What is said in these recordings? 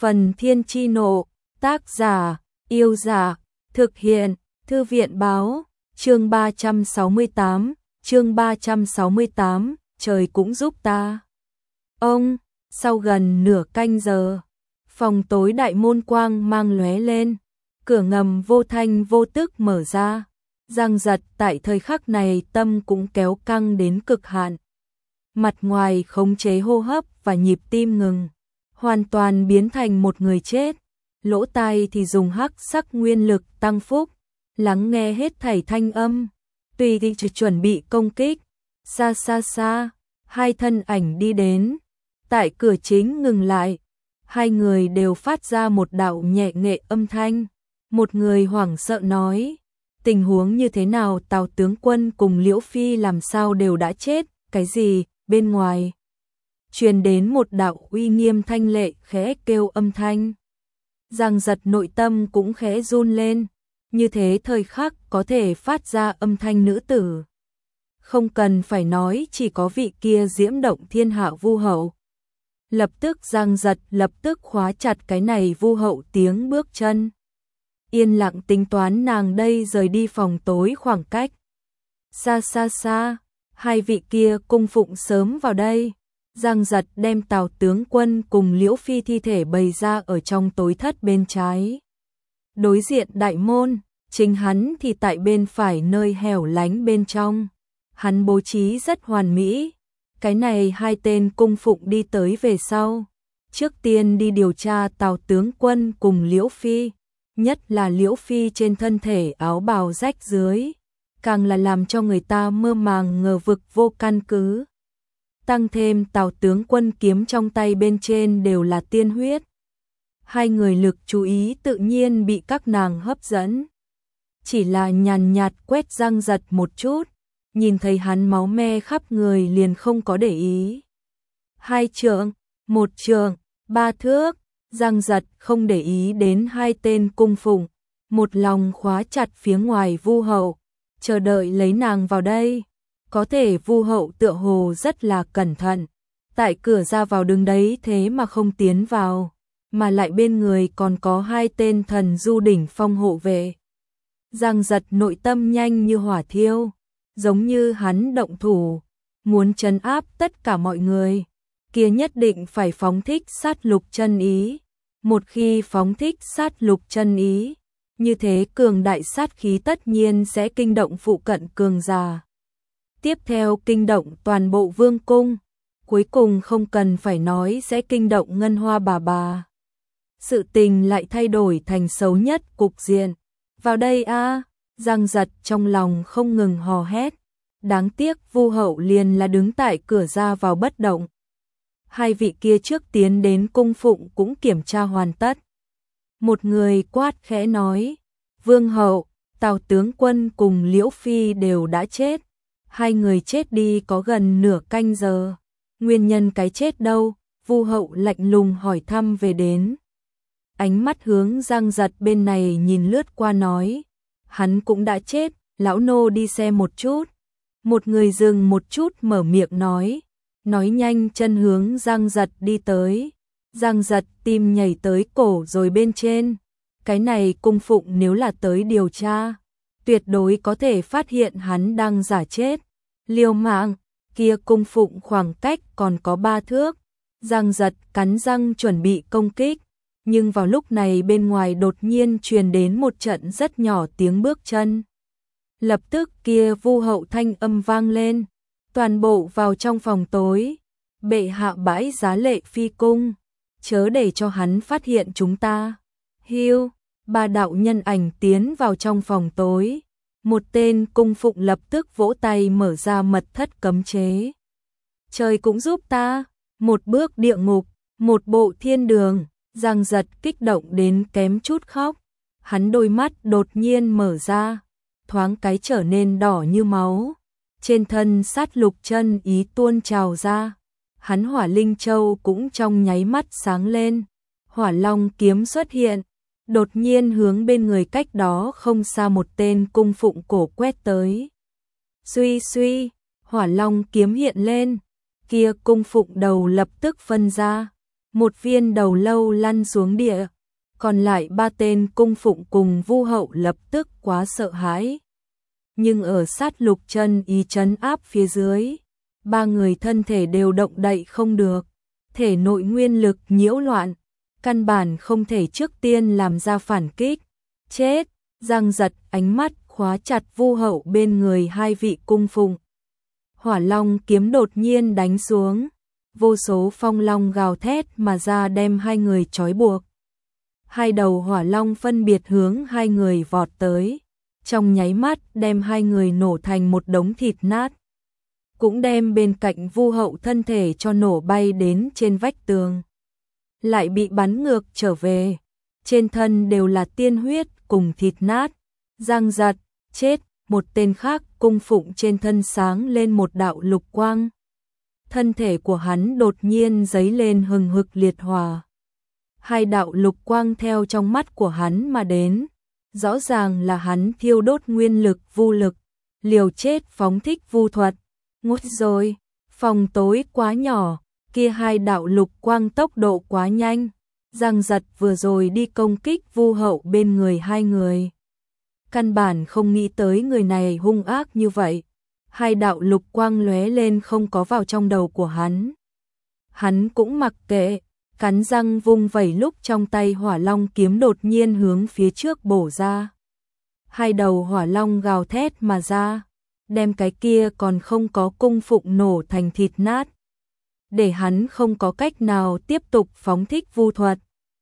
Phần Thiên Chi Nộ, tác giả, Yêu Giả, thực hiện, Thư viện Báo, chương 368, trời cũng giúp ta. Sau gần nửa canh giờ, phòng tối đại môn quang mang lóe lên, cửa ngầm vô thanh vô tức mở ra. Giang Giật tại thời khắc này tâm cũng kéo căng đến cực hạn. Mặt ngoài khống chế hô hấp và nhịp tim ngừng, hoàn toàn biến thành một người chết. Lỗ tai thì dùng hắc sắc nguyên lực tăng phúc, lắng nghe hết thảy thanh âm, tùy thì chuẩn bị công kích. Xa, hai thân ảnh đi đến, tại cửa chính ngừng lại. Hai người đều phát ra một đạo nhẹ nghệ âm thanh. Một người hoảng sợ nói: tình huống như thế nào? Tào tướng quân cùng Liễu Phi làm sao đều đã chết? Cái gì? Bên ngoài truyền đến một đạo uy nghiêm thanh lệ khẽ kêu âm thanh. Giang Giật nội tâm cũng khẽ run lên, như thế thời khắc có thể phát ra âm thanh nữ tử. Không cần phải nói, chỉ có vị kia diễm động thiên hạ Vu hậu. Lập tức Giang Giật lập tức khóa chặt cái này Vu hậu tiếng bước chân. Yên lặng tính toán nàng đây rời đi phòng tối khoảng cách. Xa, hai vị kia cung phụng sớm vào đây. Giang Giật đem Tào tướng quân cùng Liễu Phi thi thể bày ra ở trong tối thất bên trái. Đối diện đại môn, chính hắn thì tại bên phải nơi hẻo lánh bên trong. Hắn bố trí rất hoàn mỹ. Cái này hai tên cung phụng đi tới về sau. Trước tiên đi điều tra Tào tướng quân cùng Liễu Phi. Nhất là Liễu Phi trên thân thể áo bào rách dưới, càng là làm cho người ta mơ màng ngờ vực vô căn cứ. Tăng thêm Tào tướng quân kiếm trong tay bên trên đều là tiên huyết. Hai người lực chú ý tự nhiên bị các nàng hấp dẫn. Chỉ là nhàn nhạt quét Giang Giật một chút, nhìn thấy hắn máu me khắp người liền không có để ý. 2 trượng, 1 trượng, 3 thước, Giang Giật không để ý đến hai tên cung phụng, một lòng khóa chặt phía ngoài Vu hậu, chờ đợi lấy nàng vào đây. Có thể Vu hậu tựa hồ rất là cẩn thận, tại cửa ra vào đứng đấy thế mà không tiến vào, mà lại bên người còn có hai tên thần du đỉnh phong hộ vệ. Giang Giật nội tâm nhanh như hỏa thiêu, giống như hắn động thủ, muốn trấn áp tất cả mọi người, kia nhất định phải phóng thích sát lục chân ý. Một khi phóng thích sát lục chân ý, như thế cường đại sát khí tất nhiên sẽ kinh động phụ cận cường giả. Tiếp theo kinh động toàn bộ vương cung, cuối cùng không cần phải nói sẽ kinh động Ngân Hoa bà. Sự tình lại thay đổi thành xấu nhất cục diện. Vào đây a! Giang Giật trong lòng không ngừng hò hét. Đáng tiếc Vu hậu liền là đứng tại cửa ra vào bất động. Hai vị kia trước tiến đến cung phụng cũng kiểm tra hoàn tất. Một người quát khẽ nói: Vương hậu, Tào tướng quân cùng Liễu Phi đều đã chết. Hai người chết đi có gần nửa canh giờ. Nguyên nhân cái chết đâu? Vu hậu lạnh lùng hỏi thăm về đến. Ánh mắt hướng Giang Giật bên này nhìn lướt qua nói: hắn cũng đã chết, lão nô đi xem một chút. Một người dừng một chút mở miệng nói nhanh chân hướng Giang Giật đi tới. Giang Giật tim nhảy tới cổ rồi bên trên. Cái này cung phụng nếu là tới điều tra, tuyệt đối có thể phát hiện hắn đang giả chết. Liều mạng, kia cung phụng khoảng cách còn có 3 thước. Giang Giật cắn răng chuẩn bị công kích, nhưng vào lúc này bên ngoài đột nhiên truyền đến một trận rất nhỏ tiếng bước chân. Lập tức kia Vu hậu thanh âm vang lên. Toàn bộ vào trong phòng tối. Bệ hạ bãi giá lệ phi cung, chớ để cho hắn phát hiện chúng ta. Hiu, 3 đạo nhân ảnh tiến vào trong phòng tối. Một tên cung phụng lập tức vỗ tay mở ra mật thất cấm chế. Trời cũng giúp ta, một bước địa ngục, một bộ thiên đường. Giang Giật kích động đến kém chút khóc. Hắn đôi mắt đột nhiên mở ra, thoáng cái trở nên đỏ như máu. Trên thân sát lục chân ý tuôn trào ra. Hắn Hỏa Linh Châu cũng trong nháy mắt sáng lên. Hỏa Long kiếm xuất hiện, đột nhiên hướng bên người cách đó không xa một tên cung phụng cổ quét tới. Suy, Hỏa Long kiếm hiện lên, kia cung phụng đầu lập tức phân ra. một viên đầu lâu lăn xuống địa, còn lại 3 tên cung phụng cùng Vu hậu lập tức quá sợ hãi. Nhưng ở sát lục chân ý trấn áp phía dưới, 3 người thân thể đều động đậy không được, thể nội nguyên lực nhiễu loạn, căn bản không thể trước tiên làm ra phản kích. Chết! Giang Giật ánh mắt khóa chặt Vu hậu bên người 2 vị cung phụng. Hỏa long kiếm đột nhiên đánh xuống, vô số phong long gào thét mà ra đem 2 người trói buộc. 2 đầu hỏa long phân biệt hướng 2 người vọt tới, trong nháy mắt đem 2 người nổ thành một đống thịt nát. Cũng đem bên cạnh Vu hậu thân thể cho nổ bay đến trên vách tường. Lại bị bắn ngược trở về, trên thân đều là tiên huyết cùng thịt nát. Giang Giật, chết! Một tên khác cung phụng trên thân sáng lên một đạo lục quang. Thân thể của hắn đột nhiên giấy lên hừng hực liệt hỏa. 2 đạo lục quang theo trong mắt của hắn mà đến. Rõ ràng là hắn thiêu đốt nguyên lực vu lực, liều chết phóng thích vu thuật. Ngút rồi, phòng tối quá nhỏ, kia 2 đạo lục quang tốc độ quá nhanh. Giang Giật vừa rồi đi công kích Vu hậu bên người 2 người. Căn bản không nghĩ tới người này hung ác như vậy. 2 đạo lục quang lóe lên không có vào trong đầu của hắn. Hắn cũng mặc kệ, cắn răng vung vẩy lúc trong tay hỏa long kiếm đột nhiên hướng phía trước bổ ra. 2 đầu hỏa long gào thét mà ra, đem cái kia còn không có cung phụng nổ thành thịt nát. Để hắn không có cách nào tiếp tục phóng thích vu thuật.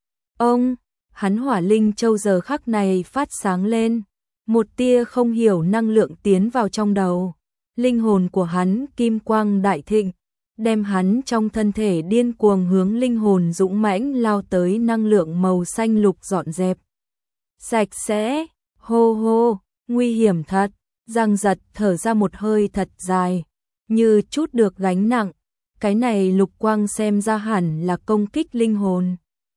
Ông, hắn hỏa linh châu giờ khắc này phát sáng lên. Một tia không hiểu năng lượng tiến vào trong đầu. Linh hồn của hắn kim quang đại thịnh, đem hắn trong thân thể điên cuồng hướng linh hồn dũng mãnh lao tới năng lượng màu xanh lục dọn dẹp. Sạch sẽ, hô hô, nguy hiểm thật. Giang Giật thở ra một hơi thật dài, như chút được gánh nặng. Cái này lục quang xem ra hẳn là công kích linh hồn.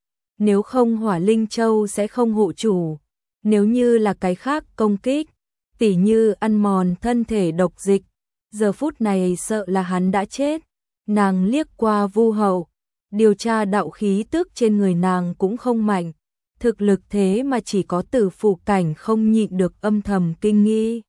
Nếu không hỏa linh châu sẽ không hộ chủ. Nếu như là cái khác công kích, tỉ như ăn mòn thân thể độc dịch, giờ phút này sợ là hắn đã chết. Nàng liếc qua Vu hậu, điều tra đạo khí tức trên người nàng cũng không mạnh, thực lực thế mà chỉ có tử phụ cảnh không nhịn được âm thầm kinh nghi.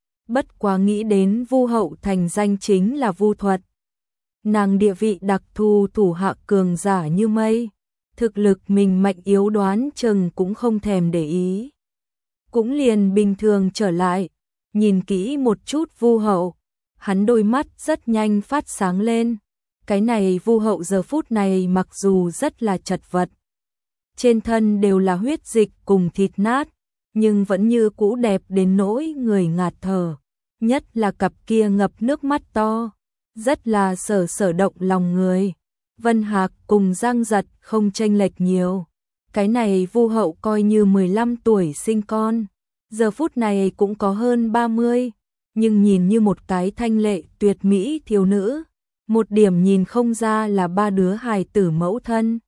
Bất quá nghĩ đến Vu hậu thành danh chính là vu thuật. Nàng địa vị đặc thù thủ hạ cường giả như mây, thực lực mình mạnh yếu đoán chừng cũng không thèm để ý. Cũng liền bình thường trở lại, nhìn kỹ một chút Vu hậu, hắn đôi mắt rất nhanh phát sáng lên. Cái này Vu hậu giờ phút này mặc dù rất là chật vật, trên thân đều là huyết dịch cùng thịt nát, nhưng vẫn như cũ đẹp đến nỗi người ngạt thở, nhất là cặp kia ngập nước mắt to, rất là sở động lòng người. Vân Hạc cùng Giang Giật không chênh lệch nhiều. Cái này Vu hậu coi như 15 tuổi sinh con, giờ phút này cũng có hơn 30, nhưng nhìn như một cái thanh lệ tuyệt mỹ thiếu nữ, một điểm nhìn không ra là 3 đứa hài tử mẫu thân.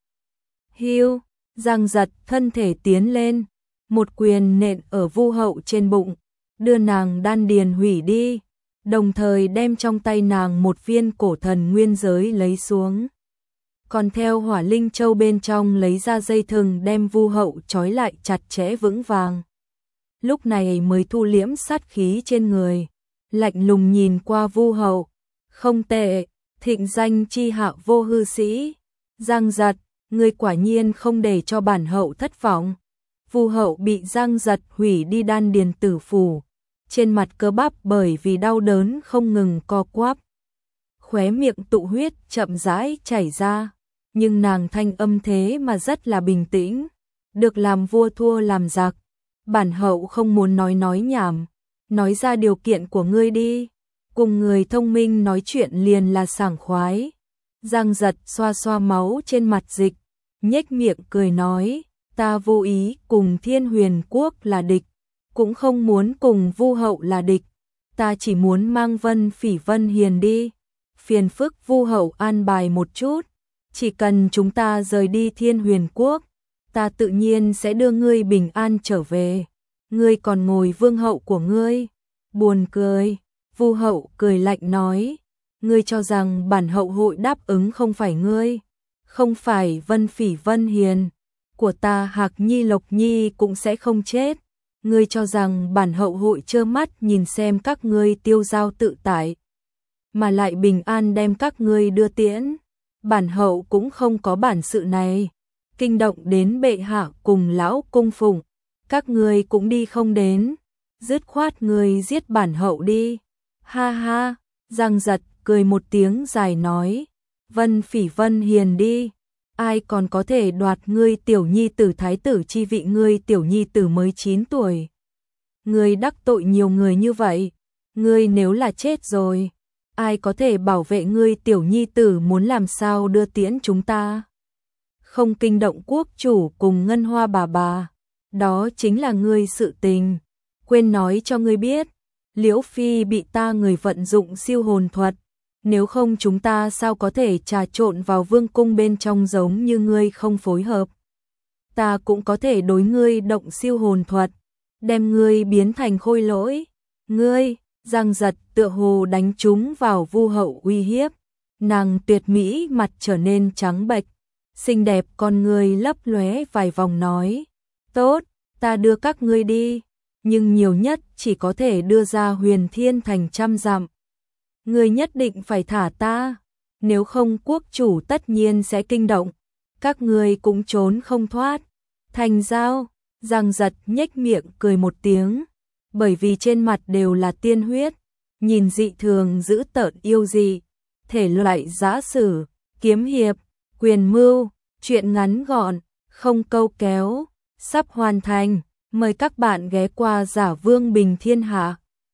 Hiu, Giang Giật thân thể tiến lên, một quyền nện ở Vu hậu trên bụng, đưa nàng đan điền hủy đi, đồng thời đem trong tay nàng một viên cổ thần nguyên giới lấy xuống. Còn theo hỏa linh châu bên trong lấy ra dây thừng đem Vu hậu trói lại chặt chẽ vững vàng. Lúc này mới thu liễm sát khí trên người, lạnh lùng nhìn qua Vu hậu. Không tệ, thịnh danh chi hạ vô hư sĩ. Giang Giật, ngươi quả nhiên không để cho bản hậu thất vọng. Vu hậu bị Giang Giật hủy đi đan điền tử phủ, trên mặt cơ bắp bởi vì đau đớn không ngừng co quắp. Khóe miệng tụ huyết chậm rãi chảy ra, nhưng nàng thanh âm thế mà rất là bình tĩnh. Được làm vua thua làm giặc, bản hậu không muốn nói nhảm, nói ra điều kiện của ngươi đi. Cùng người thông minh nói chuyện liền là sảng khoái. Giang Giật xoa xoa máu trên mặt dịch, nhếch miệng cười nói, ta vô ý cùng Thiên Huyền Quốc là địch, cũng không muốn cùng Vu hậu là địch, ta chỉ muốn mang Vân Phỉ Vân Hiền đi. Phiền phức Vu hậu an bài một chút, chỉ cần chúng ta rời đi Thiên Huyền Quốc, ta tự nhiên sẽ đưa ngươi bình an trở về. Ngươi còn ngồi vương hậu của ngươi. Buồn cười. Vu hậu cười lạnh nói, ngươi cho rằng bản hậu hội đáp ứng không phải ngươi. không phải Vân Phỉ Vân Hiền của ta Hạc Nhi Lộc Nhi cũng sẽ không chết. Ngươi cho rằng bản hậu hội trơ mắt nhìn xem các ngươi tiêu dao tự tại, mà lại bình an đem các ngươi đưa tiễn. Bản hậu cũng không có bản sự này. Kinh động đến bệ hạ cùng lão cung phụng, các ngươi cũng đi không đến. Dứt khoát ngươi giết bản hậu đi. Ha ha, Giang Giật cười một tiếng dài nói, Vân Phỉ Vân Hiền đi. Ai còn có thể đoạt ngươi tiểu nhi tử thái tử chi vị, ngươi tiểu nhi tử mới 9 tuổi. Ngươi đắc tội nhiều người như vậy, ngươi nếu là chết rồi, ai có thể bảo vệ ngươi tiểu nhi tử, muốn làm sao đưa tiễn chúng ta? Không kinh động quốc chủ cùng Ngân Hoa bà, đó chính là ngươi sự tình. Quên nói cho ngươi biết, Liễu Phi bị ta người vận dụng siêu hồn thuật, nếu không chúng ta sao có thể trà trộn vào vương cung bên trong, giống như ngươi không phối hợp. Ta cũng có thể đối ngươi động siêu hồn thuật, đem ngươi biến thành khôi lỗi. Ngươi, Giang Giật tựa hồ đánh trúng vào Vu Hậu uy hiếp, nàng tuyệt mỹ mặt trở nên trắng bệch, xinh đẹp con ngươi lấp lóe vài vòng nói, tốt, ta đưa các ngươi đi, nhưng nhiều nhất chỉ có thể đưa ra Huyền Thiên Thành 100 dặm. Ngươi nhất định phải thả ta, nếu không quốc chủ tất nhiên sẽ kinh động, các ngươi cũng trốn không thoát. Thành giao, Giang Giật nhếch miệng cười một tiếng, bởi vì trên mặt đều là tiên huyết, nhìn dị thường dữ tợn yêu dị, thể loại giã sử, kiếm hiệp, quyền mưu, chuyện ngắn gọn, không câu kéo, sắp hoàn thành. Mời các bạn ghé qua Giả Vương Bình Thiên Hạ.